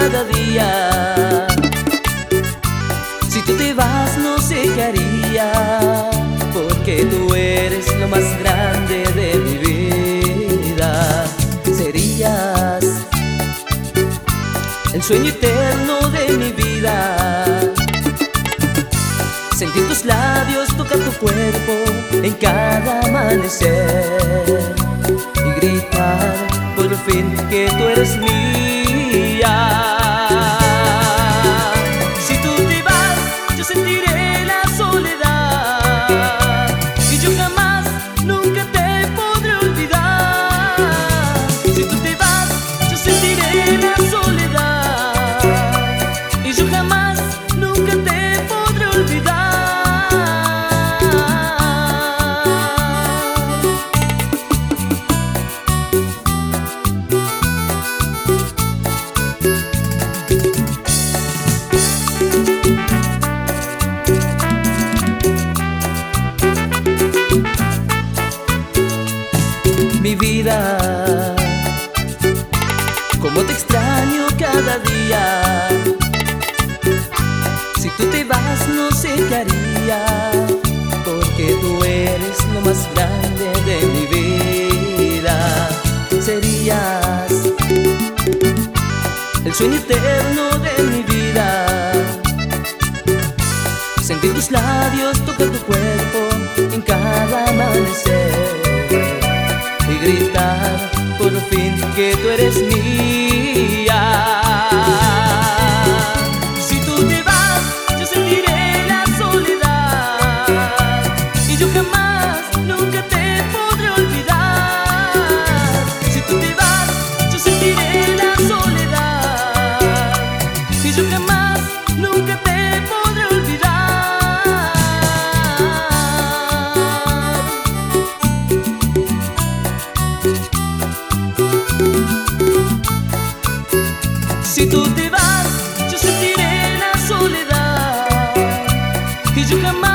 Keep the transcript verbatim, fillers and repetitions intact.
cada día. Si tú te vas no sé qué haría, porque tú eres lo más grande de mi vida. Serías el sueño eterno de mi vida. Sentir tus labios, tocar tu cuerpo en cada amanecer y gritar por fin que tú eres mía. Si tú te vas, yo sentiré la soledad y yo jamás, nunca te podré olvidar. Si tú te vas, yo sentiré la soledad y yo jamás, nunca te podré olvidar. Mi vida, cómo te extraño cada día. Si tú te vas no sé qué haría, porque tú eres lo más grande de mi vida. Serías el sueño eterno de mi vida. Sentir tus labios, tocar tu cuerpo en cada amanecer y gritar por fin que tú eres mía. Si tú te vas, yo sentiré la soledad y yo jamás, nunca te podré olvidar. Si tú te vas, yo sentiré la soledad y yo jamás, nunca te podré olvidar. Si tú te vas, yo sentiré la soledad y yo jamás